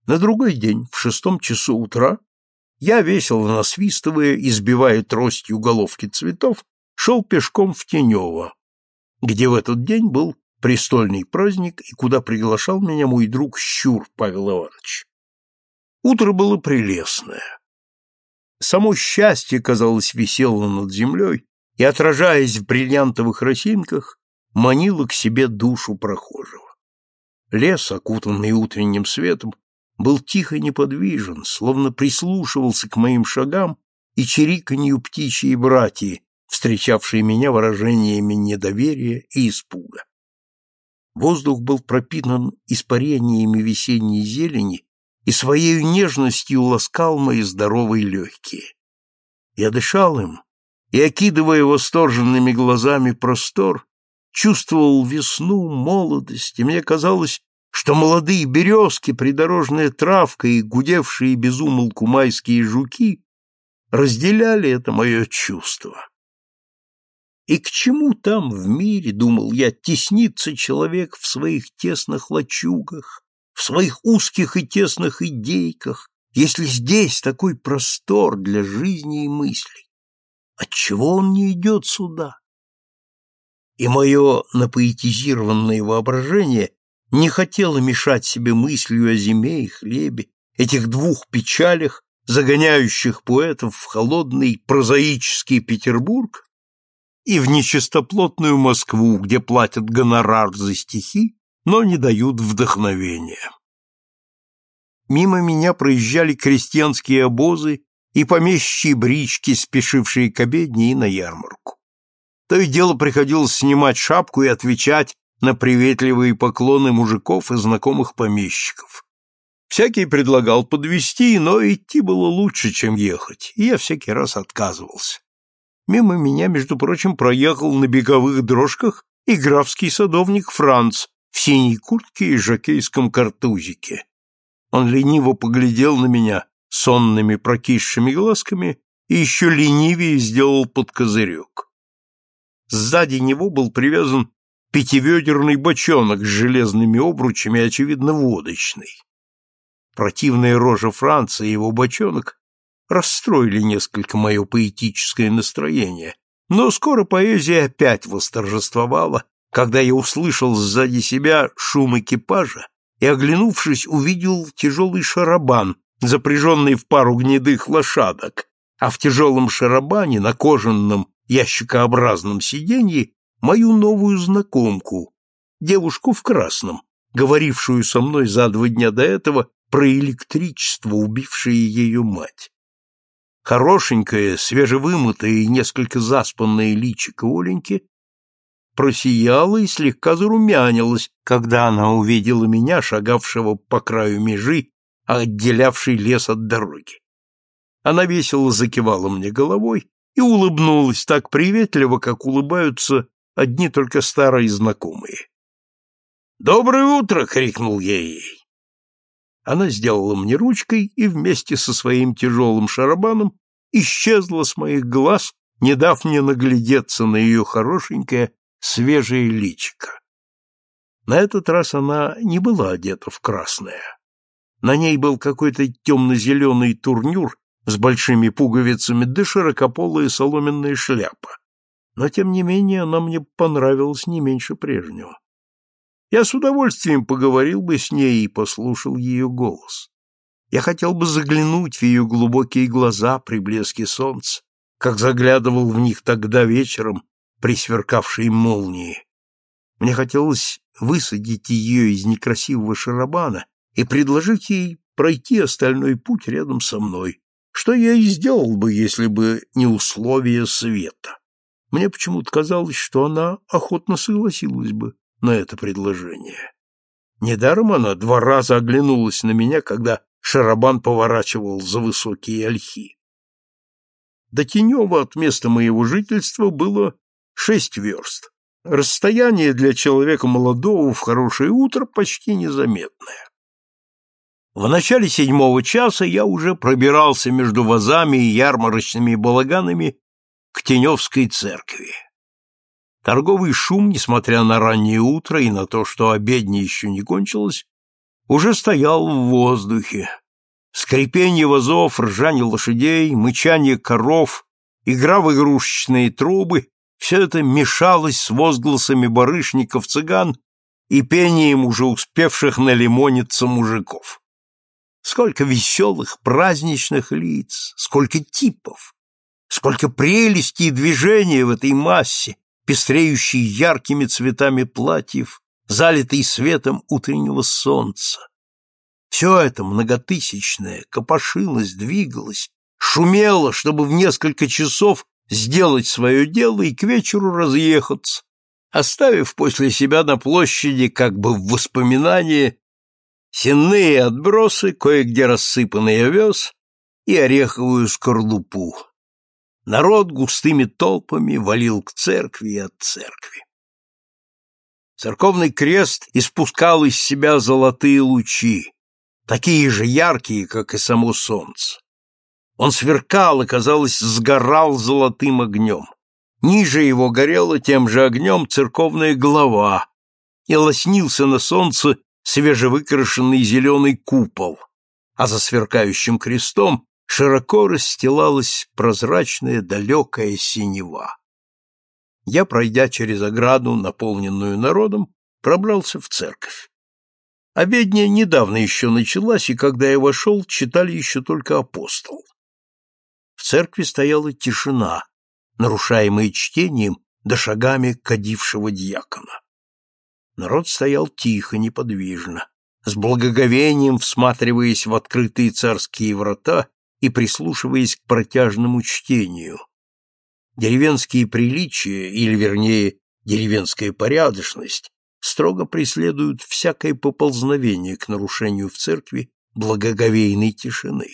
На другой день, в 6 часу утра, я, весело насвистывая, избивая тростью головки цветов, шел пешком в Тенево, где в этот день был престольный праздник и куда приглашал меня мой друг Щур Павел Иванович. Утро было прелестное. Само счастье, казалось, висело над землей и, отражаясь в бриллиантовых росинках, манило к себе душу прохожего. Лес, окутанный утренним светом, был тихо неподвижен, словно прислушивался к моим шагам и чириканью птичьей братьи, встречавшие меня выражениями недоверия и испуга. Воздух был пропитан испарениями весенней зелени и своей нежностью ласкал мои здоровые легкие. Я дышал им и, окидывая восторженными глазами простор, чувствовал весну, молодость, и мне казалось, что молодые березки, придорожная травка и гудевшие без умолку майские жуки разделяли это мое чувство. И к чему там в мире, думал я, теснится человек в своих тесных лачугах, в своих узких и тесных идейках, если здесь такой простор для жизни и мыслей? Отчего он не идет сюда? И мое напоэтизированное воображение не хотело мешать себе мыслью о зиме и хлебе, этих двух печалях, загоняющих поэтов в холодный прозаический Петербург и в нечистоплотную Москву, где платят гонорар за стихи, но не дают вдохновения. Мимо меня проезжали крестьянские обозы и помещичьи брички, спешившие к обедне и на ярмарку. То и дело приходилось снимать шапку и отвечать на приветливые поклоны мужиков и знакомых помещиков. Всякий предлагал подвезти, но идти было лучше, чем ехать, и я всякий раз отказывался. Мимо меня, между прочим, проехал на беговых дрожках и графский садовник Франц в синей куртке и жокейском картузике. Он лениво поглядел на меня сонными прокисшими глазками и еще ленивее сделал подкозырек. Сзади него был привязан пятиведерный бочонок с железными обручами, очевидно, водочный. Противная рожа Франца и его бочонок расстроили несколько мое поэтическое настроение, но скоро поэзия опять восторжествовала, когда я услышал сзади себя шум экипажа и, оглянувшись, увидел тяжелый шарабан, запряженный в пару гнедых лошадок, а в тяжелом шарабане на кожаном ящикообразном сиденье мою новую знакомку, девушку в красном, говорившую со мной за 2 дня до этого про электричество, убившее ее мать. Хорошенькое, свежевымытое и несколько заспанное личико Оленьки просияло и слегка зарумянилось, когда она увидела меня, шагавшего по краю межи, отделявшей лес от дороги. Она весело закивала мне головой и улыбнулась так приветливо, как улыбаются одни только старые знакомые. «Доброе утро!» — крикнул я ей. Она сделала мне ручкой и вместе со своим тяжелым шарабаном исчезла с моих глаз, не дав мне наглядеться на ее хорошенькое свежее личико. На этот раз она не была одета в красное. На ней был какой-то темно-зеленый турнюр с большими пуговицами да широкополая соломенная шляпа. Но, тем не менее, она мне понравилась не меньше прежнего. Я с удовольствием поговорил бы с ней и послушал ее голос. Я хотел бы заглянуть в ее глубокие глаза при блеске солнца, как заглядывал в них тогда вечером при сверкавшей молнии. Мне хотелось высадить ее из некрасивого шарабана и предложить ей пройти остальной путь рядом со мной, что я и сделал бы, если бы не условия света. Мне почему-то казалось, что она охотно согласилась бы на это предложение. Недаром она 2 раза оглянулась на меня, когда шарабан поворачивал за высокие ольхи. До Тенева от места моего жительства было 6 верст. Расстояние для человека молодого в хорошее утро почти незаметное. В начале 7 часа я уже пробирался между вазами и ярмарочными балаганами к Теневской церкви. Торговый шум, несмотря на раннее утро и на то, что обедня еще не кончилась, уже стоял в воздухе. Скрипенье вазов, ржание лошадей, мычание коров, игра в игрушечные трубы — все это мешалось с возгласами барышников-цыган и пением уже успевших налимониться мужиков. Сколько веселых, праздничных лиц, сколько типов, сколько прелести и движения в этой массе, пестреющей яркими цветами платьев, залитой светом утреннего солнца. Все это многотысячное копошилось, двигалось, шумело, чтобы в несколько часов сделать свое дело и к вечеру разъехаться, оставив после себя на площади, как бы в воспоминание, сенные отбросы, кое-где рассыпанный овес и ореховую скорлупу. Народ густыми толпами валил к церкви и от церкви. Церковный крест испускал из себя золотые лучи, такие же яркие, как и само солнце. Он сверкал и, казалось, сгорал золотым огнем. Ниже его горела тем же огнем церковная голова, и лоснился на солнце свежевыкрашенный зеленый купол, а за сверкающим крестом широко расстилалась прозрачная далекая синева. Я, пройдя через ограду, наполненную народом, пробрался в церковь. Обедня недавно еще началась, и когда я вошел, читали еще только апостол. В церкви стояла тишина, нарушаемая чтением да шагами кадившего дьякона. Народ стоял тихо, неподвижно, с благоговением всматриваясь в открытые царские врата и прислушиваясь к протяжному чтению. Деревенские приличия, или, вернее, деревенская порядочность, строго преследуют всякое поползновение к нарушению в церкви благоговейной тишины.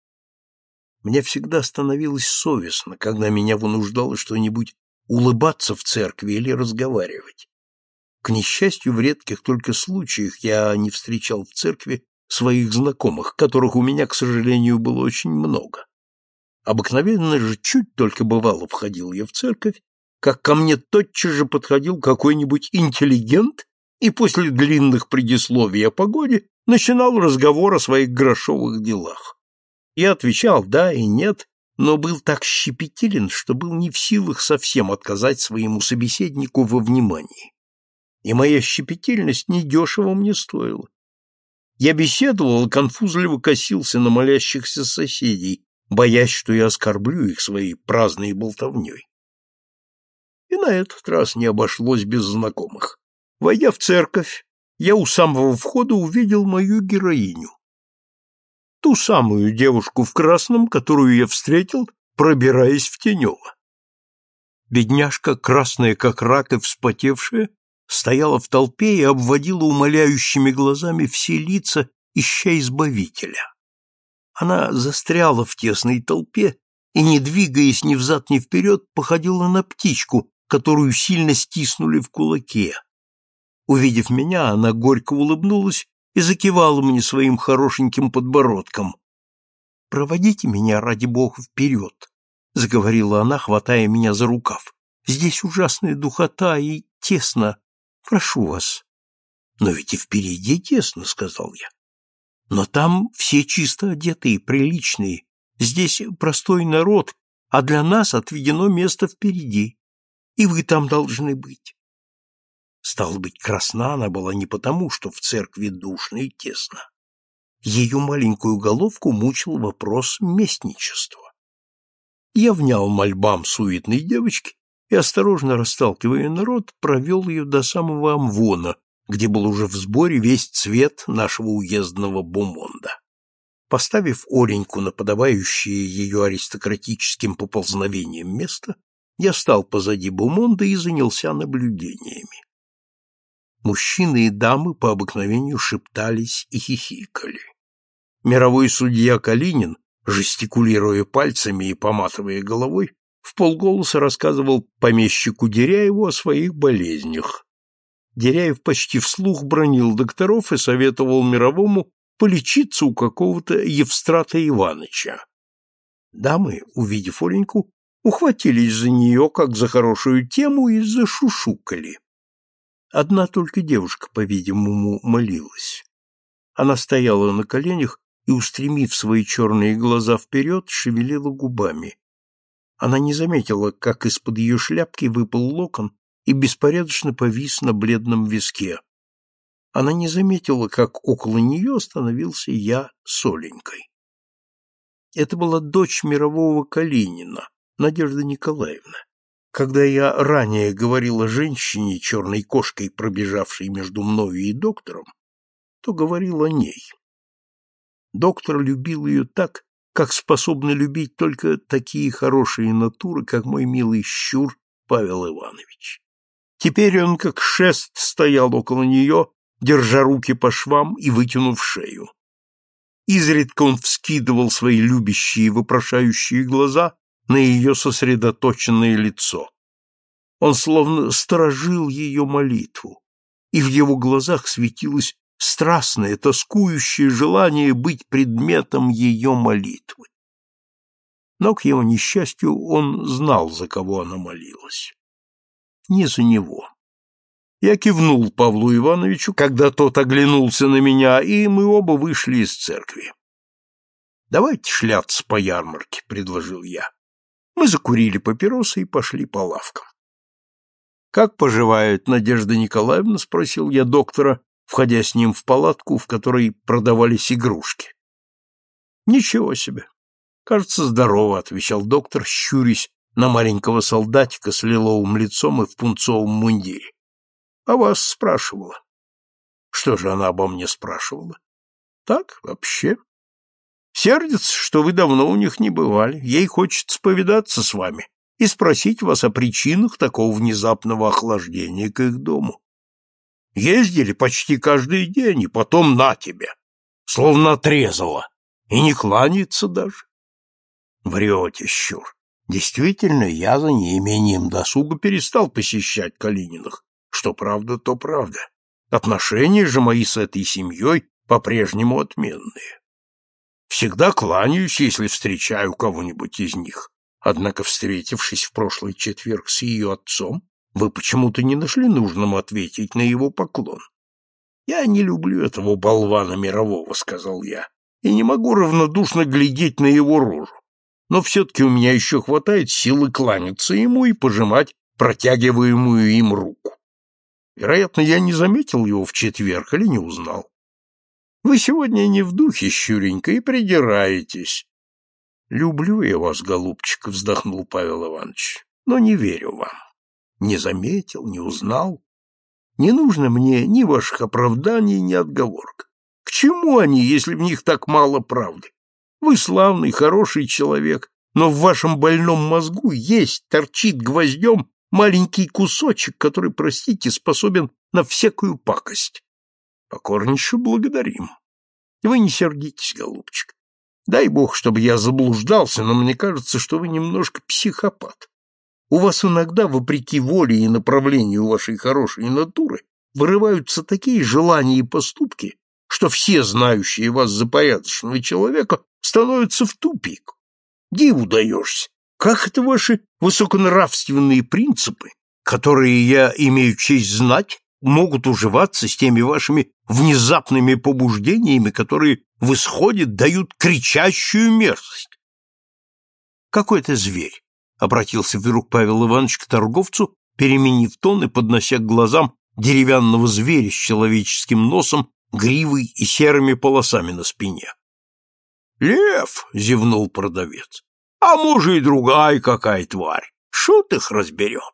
Мне всегда становилось совестно, когда меня вынуждало что-нибудь улыбаться в церкви или разговаривать. К несчастью, в редких только случаях я не встречал в церкви своих знакомых, которых у меня, к сожалению, было очень много. Обыкновенно же чуть только бывало входил я в церковь, как ко мне тотчас же подходил какой-нибудь интеллигент и после длинных предисловий о погоде начинал разговор о своих грошовых делах. Я отвечал «да» и «нет», но был так щепетилен, что был не в силах совсем отказать своему собеседнику во внимании. И моя щепетильность недешево мне стоила. Я беседовал и конфузливо косился на молящихся соседей, боясь, что я оскорблю их своей праздной болтовней. И на этот раз не обошлось без знакомых. Войдя в церковь, я у самого входа увидел мою героиню. Ту самую девушку в красном, которую я встретил, пробираясь в Тенево. Бедняжка, красная как рак и вспотевшая, стояла в толпе и обводила умоляющими глазами все лица, ища избавителя. Она застряла в тесной толпе и, не двигаясь ни взад, ни вперед, походила на птичку, которую сильно стиснули в кулаке. Увидев меня, она горько улыбнулась и закивала мне своим хорошеньким подбородком. «Проводите меня, ради бога, вперед», — заговорила она, хватая меня за рукав. «Здесь ужасная духота и тесно. Прошу вас». «Но ведь и впереди тесно», — сказал я. «Но там все чисто одетые, приличные. Здесь простой народ, а для нас отведено место впереди. И вы там должны быть». Стало быть, красна она была не потому, что в церкви душно и тесно. Ее маленькую головку мучил вопрос местничества. Я внял мольбам суетной девочки и, осторожно расталкивая народ, провел ее до самого амвона, где был уже в сборе весь цвет нашего уездного бомонда. Поставив Оленьку на подобающее ее аристократическим поползновением место, я стал позади бомонда и занялся наблюдениями. Мужчины и дамы по обыкновению шептались и хихикали. Мировой судья Калинин, жестикулируя пальцами и поматывая головой, вполголоса рассказывал помещику Деряеву о своих болезнях. Деряев почти вслух бранил докторов и советовал Мировому полечиться у какого-то Евстрата Иваныча. Дамы, увидев Оленьку, ухватились за нее, как за хорошую тему, и зашушукали. Одна только девушка, по-видимому, молилась. Она стояла на коленях и, устремив свои черные глаза вперед, шевелила губами. Она не заметила, как из-под ее шляпки выпал локон и беспорядочно повис на бледном виске. Она не заметила, как около нее остановился я с Оленькой. Это была дочь мирового Калинина, Надежда Николаевна. Когда я ранее говорил о женщине, черной кошкой, пробежавшей между мною и доктором, то говорил о ней. Доктор любил ее так, как способны любить только такие хорошие натуры, как мой милый щур Павел Иванович. Теперь он, как шест, стоял около нее, держа руки по швам и вытянув шею. Изредка он вскидывал свои любящие, вопрошающие глаза на ее сосредоточенное лицо. Он словно сторожил ее молитву, и в его глазах светилось страстное, тоскующее желание быть предметом ее молитвы. Но, к его несчастью, он знал, за кого она молилась. Не за него. Я кивнул Павлу Ивановичу, когда тот оглянулся на меня, и мы оба вышли из церкви. «Давайте шляться по ярмарке», — предложил я. Мы закурили папиросы и пошли по лавкам. «Как поживает Надежда Николаевна?» — спросил я доктора, входя с ним в палатку, в которой продавались игрушки. «Ничего себе! Кажется, здорово», — отвечал доктор, щурясь на маленького солдатика с лиловым лицом и в пунцовом мундире. «А вас спрашивала». «Что же она обо мне спрашивала?» «Так, вообще. Сердится, что вы давно у них не бывали. Ей хочется повидаться с вами и спросить вас о причинах такого внезапного охлаждения к их дому. Ездили почти каждый день, и потом на тебе, словно отрезала, и не кланяется даже». «Врете, щур. Действительно, я за неимением досуга перестал посещать Калининых. Что правда, то правда. Отношения же мои с этой семьей по-прежнему отменные. Всегда кланяюсь, если встречаю кого-нибудь из них. Однако, встретившись в прошлый четверг с ее отцом, вы почему-то не нашли нужным ответить на его поклон. «Я не люблю этого болвана мирового», — сказал я, «и не могу равнодушно глядеть на его рожу. Но все-таки у меня еще хватает силы кланяться ему и пожимать протягиваемую им руку. Вероятно, я не заметил его в четверг или не узнал. Вы сегодня не в духе, Щуренька, и придираетесь». «Люблю я вас, голубчик», — вздохнул Павел Иванович, — «но не верю вам. Не заметил, не узнал. Не нужно мне ни ваших оправданий, ни отговорок. К чему они, если в них так мало правды? Вы славный, хороший человек, но в вашем больном мозгу есть, торчит гвоздем маленький кусочек, который, простите, способен на всякую пакость. Покорнейше благодарим. Вы не сердитесь, голубчик. Дай бог, чтобы я заблуждался, но мне кажется, что вы немножко психопат. У вас иногда, вопреки воле и направлению вашей хорошей натуры, вырываются такие желания и поступки, что все, знающие вас за порядочного человека, становятся в тупик. Диву даешься. Как это ваши высоконравственные принципы, которые я имею честь знать, могут уживаться с теми вашими внезапными побуждениями, которые в исходе дают кричащую мерзость? Какой-то зверь, — обратился вдруг Павел Иванович к торговцу, переменив тон и поднося к глазам деревянного зверя с человеческим носом, гривой и серыми полосами на спине. «Лев!» — зевнул продавец. «А может, и другая какая тварь. Шут их разберет».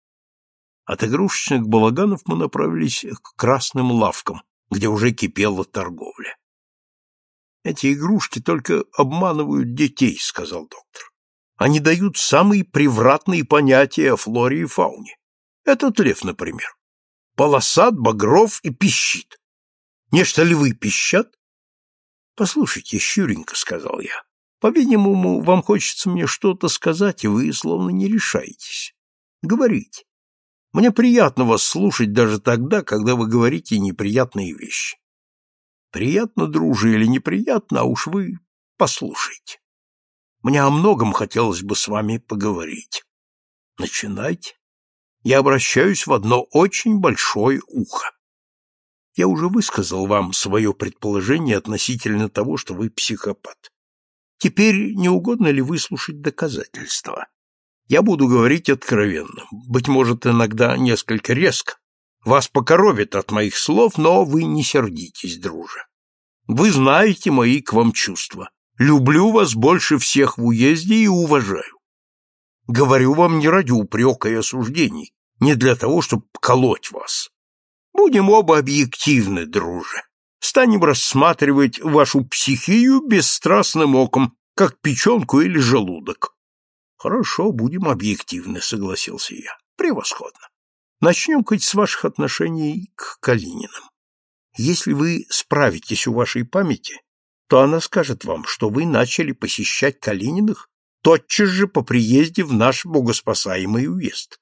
От игрушечных балаганов мы направились к красным лавкам, где уже кипела торговля. «Эти игрушки только обманывают детей», — сказал доктор. «Они дают самые превратные понятия о флоре и фауне. Этот лев, например, полосат, багров и пищит. Нечто львы пищат?» «Послушайте, Щуренька», — сказал я, — «по-видимому, вам хочется мне что-то сказать, и вы словно не решаетесь. Говорите. Мне приятно вас слушать даже тогда, когда вы говорите неприятные вещи. Приятно, друже, или неприятно, а уж вы послушайте. Мне о многом хотелось бы с вами поговорить. Начинайте. Я обращаюсь в одно очень большое ухо». Я уже высказал вам свое предположение относительно того, что вы психопат. Теперь не угодно ли выслушать доказательства? Я буду говорить откровенно, быть может, иногда несколько резко. Вас покоробит от моих слов, но вы не сердитесь, друже. Вы знаете мои к вам чувства. Люблю вас больше всех в уезде и уважаю. Говорю вам не ради упрека и осуждений, не для того, чтобы колоть вас. Будем оба объективны, друже. Станем рассматривать вашу психию бесстрастным оком, как печенку или желудок. Хорошо, будем объективны, согласился я. Превосходно. Начнем хоть с ваших отношений к Калининам. Если вы справитесь у вашей памяти, то она скажет вам, что вы начали посещать Калининых тотчас же по приезде в наш богоспасаемый уезд.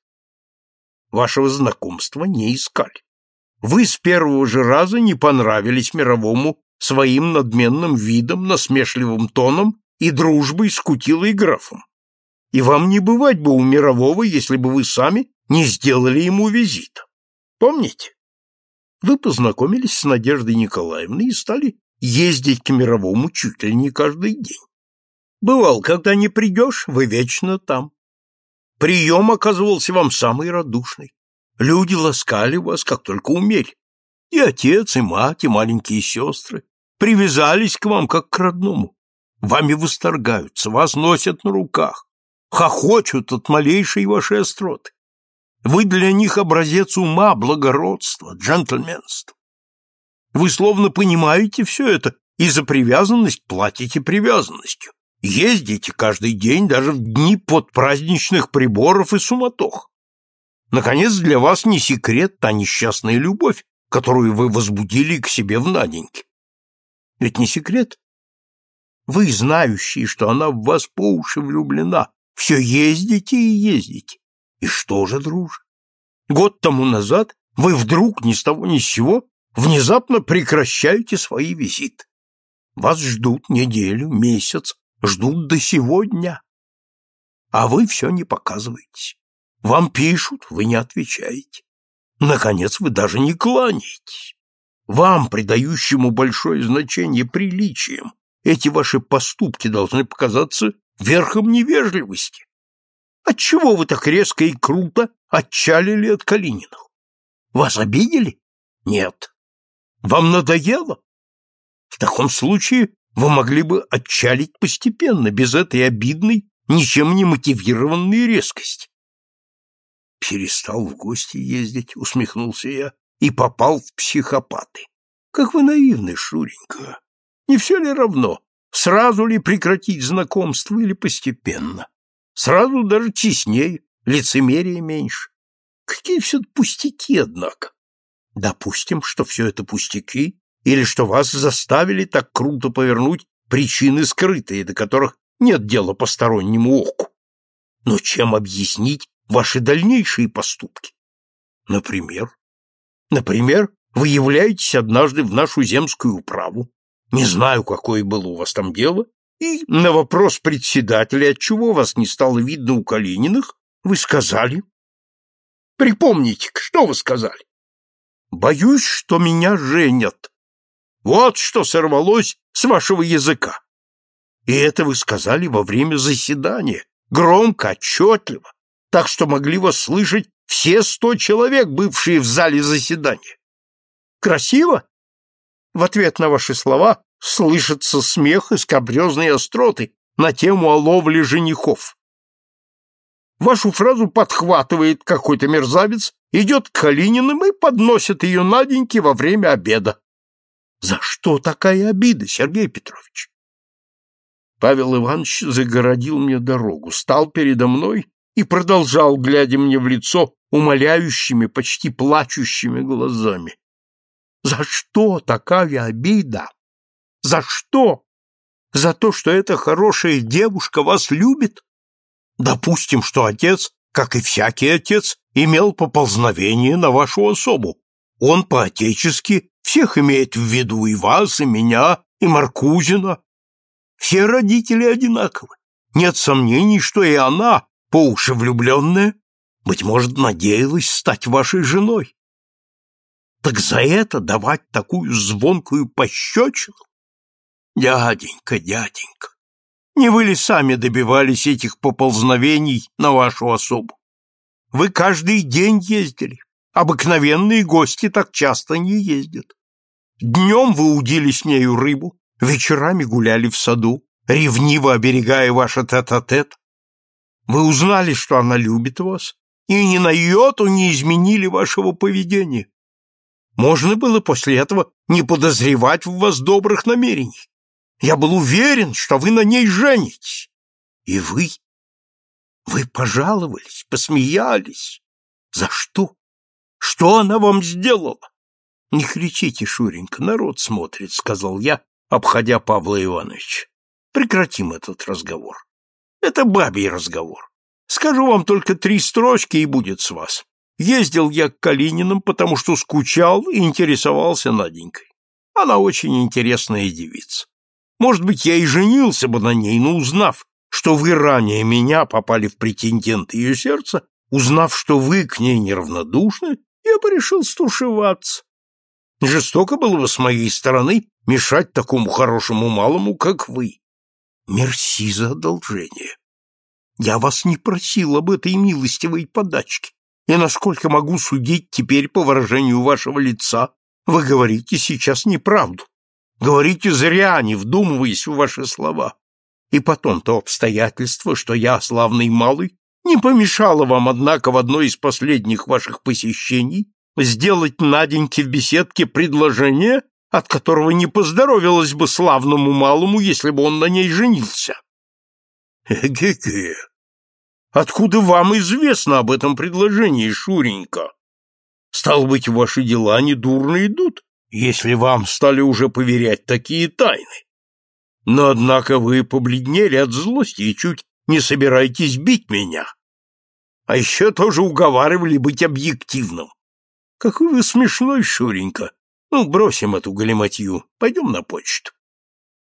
Вашего знакомства не искали. Вы с первого же раза не понравились Мировому своим надменным видом, насмешливым тоном и дружбой с Кутилой графом. И вам не бывать бы у Мирового, если бы вы сами не сделали ему визита. Помните? Вы познакомились с Надеждой Николаевной и стали ездить к Мировому чуть ли не каждый день. Бывал, когда не придешь, вы вечно там. Прием оказывался вам самый радушный. Люди ласкали вас, как только умели. И отец, и мать, и маленькие сестры привязались к вам, как к родному. Вами восторгаются, вас носят на руках, хохочут от малейшей вашей остроты. Вы для них образец ума, благородства, джентльменства. Вы словно понимаете все это и за привязанность платите привязанностью. Ездите каждый день, даже в дни подпраздничных приборов и суматох. Наконец, для вас не секрет та несчастная любовь, которую вы возбудили к себе в Наденьке. Ведь не секрет? Вы, знающие, что она в вас по уши влюблена, все ездите и ездите. И что же, друже? Год тому назад вы вдруг ни с того ни с сего внезапно прекращаете свои визиты. Вас ждут неделю, месяц, ждут до сего дня. А вы все не показываетесь. Вам пишут, вы не отвечаете. Наконец, вы даже не кланяетесь. Вам, придающему большое значение приличиям, эти ваши поступки должны показаться верхом невежливости. Отчего вы так резко и круто отчалили от Калининых? Вас обидели? Нет. Вам надоело? В таком случае вы могли бы отчалить постепенно, без этой обидной, ничем не мотивированной резкости. Перестал в гости ездить, усмехнулся я, и попал в психопаты. Как вы наивны, Шуренька. Не все ли равно, сразу ли прекратить знакомство или постепенно? Сразу даже честнее, лицемерия меньше. Какие все это пустяки, однако. Допустим, что все это пустяки, или что вас заставили так круто повернуть причины скрытые, до которых нет дела постороннему оку. Но чем объяснить ваши дальнейшие поступки? Например, вы являетесь однажды в нашу земскую управу, не знаю, какое было у вас там дело, и на вопрос председателя, отчего вас не стало видно у Калининых, вы сказали... Припомните, что вы сказали? Боюсь, что меня женят. Вот что сорвалось с вашего языка. И это вы сказали во время заседания, громко, отчетливо, так что могли вас слышать все 100 человек, бывшие в зале заседания. Красиво? В ответ на ваши слова слышится смех и скабрезные остроты на тему о ловле женихов. Вашу фразу подхватывает какой-то мерзавец, идет к Калининым и подносит ее Наденьке во время обеда. За что такая обида, Сергей Петрович? Павел Иванович загородил мне дорогу, стал передо мной и продолжал, глядя мне в лицо умоляющими, почти плачущими глазами. За что такая обида? За что? За то, что эта хорошая девушка вас любит? Допустим, что отец, как и всякий отец, имел поползновение на вашу особу. Он по-отечески всех имеет в виду, и вас, и меня, и Маркузина. Все родители одинаковы. Нет сомнений, что и она, по уши влюбленная, быть может, надеялась стать вашей женой. Так за это давать такую звонкую пощечину? Дяденька, дяденька, не вы ли сами добивались этих поползновений на вашу особу? Вы каждый день ездили. Обыкновенные гости так часто не ездят. Днем вы удили с нею рыбу, вечерами гуляли в саду, ревниво оберегая ваше тет-а-тет. Вы узнали, что она любит вас, и ни на йоту не изменили вашего поведения. Можно было после этого не подозревать в вас добрых намерений. Я был уверен, что вы на ней женитесь. И вы пожаловались, посмеялись. За что? Что она вам сделала? Не кричите, Шуренька, народ смотрит, сказал я, обходя Павла Ивановича. Прекратим этот разговор. Это бабий разговор. Скажу вам только 3 строчки, и будет с вас. Ездил я к Калининым, потому что скучал и интересовался Наденькой. Она очень интересная девица. Может быть, я и женился бы на ней, но узнав, что вы ранее меня попали в претенденты ее сердца, узнав, что вы к ней неравнодушны, я порешил стушеваться. Жестоко было бы с моей стороны мешать такому хорошему малому, как вы. Мерси за одолжение. Я вас не просил об этой милостивой подачке, и, насколько могу судить теперь по выражению вашего лица, вы говорите сейчас неправду. Говорите зря, не вдумываясь в ваши слова. И потом то обстоятельство, что я славный малый, не помешало вам, однако, в одно из последних ваших посещений сделать Наденьке в беседке предложение, от которого не поздоровилось бы славному малому, если бы он на ней женился. Эге-ге! Откуда вам известно об этом предложении, Шуренька? Стало быть, ваши дела недурно идут, если вам стали уже поверять такие тайны. Но, однако, вы побледнели от злости и чуть не собираетесь бить меня. А еще тоже уговаривали быть объективным. Какой вы смешной, Шуренька. Ну, бросим эту галиматью, пойдем на почту.